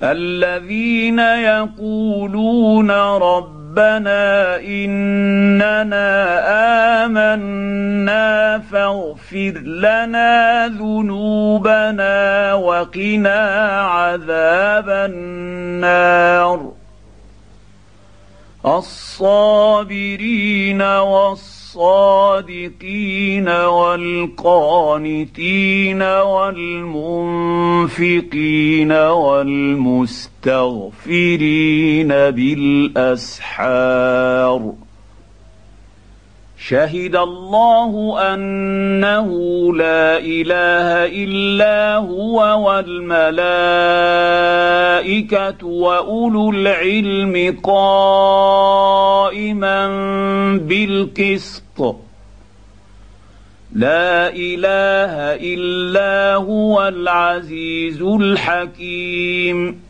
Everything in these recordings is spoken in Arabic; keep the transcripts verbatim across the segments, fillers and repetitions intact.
الذين يقولون ربنا إننا آمنا فاغفر لنا ذنوبنا وقنا عذاب النار الصابرين والصادقين والقانتين والمنفقين والمستغفرين بالأسحار شهد الله أنه لا إله إلا هو والملائكة وأولو العلم قائما بالقسط لا إله إلا هو العزيز الحكيم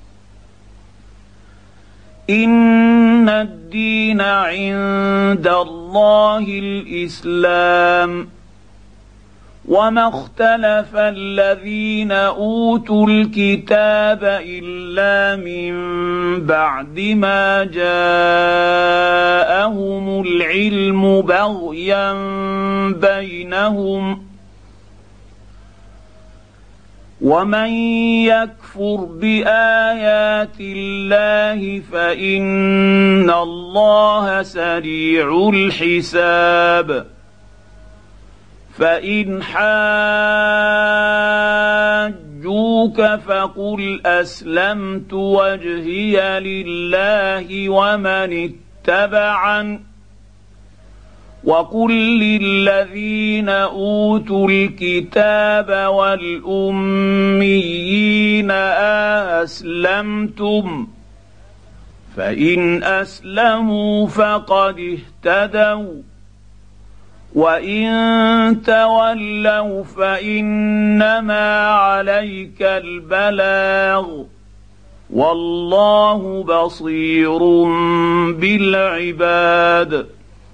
إن الدين عند الله الإسلام وما اختلف الذين أوتوا الكتاب إلا من بعد ما جاءهم العلم بغيا بينهم ومن يكفر بآيات الله فإن الله سريع الحساب فإن حاجوك فقل أسلمت وجهي لله ومن اتبعن وقل للذين أوتوا الكتاب والأميين أسلمتم فإن أسلموا فقد اهتدوا وإن تولوا فإنما عليك البلاغ والله بصير بالعباد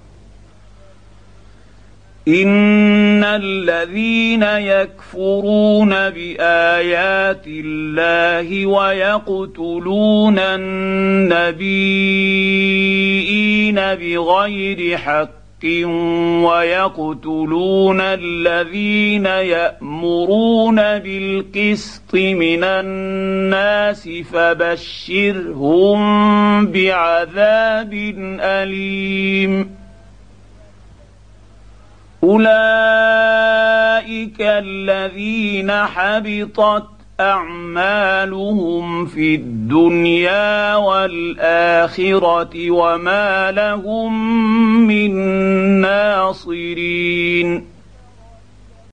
إن الذين يكفرون بآيات الله ويقتلون النبيين بغير حق ويقتلون الذين يأمرون بالقسط من الناس فبشرهم بعذاب أليم أولئك الذين حبطت أعمالهم في الدنيا والآخرة وما لهم من ناصرين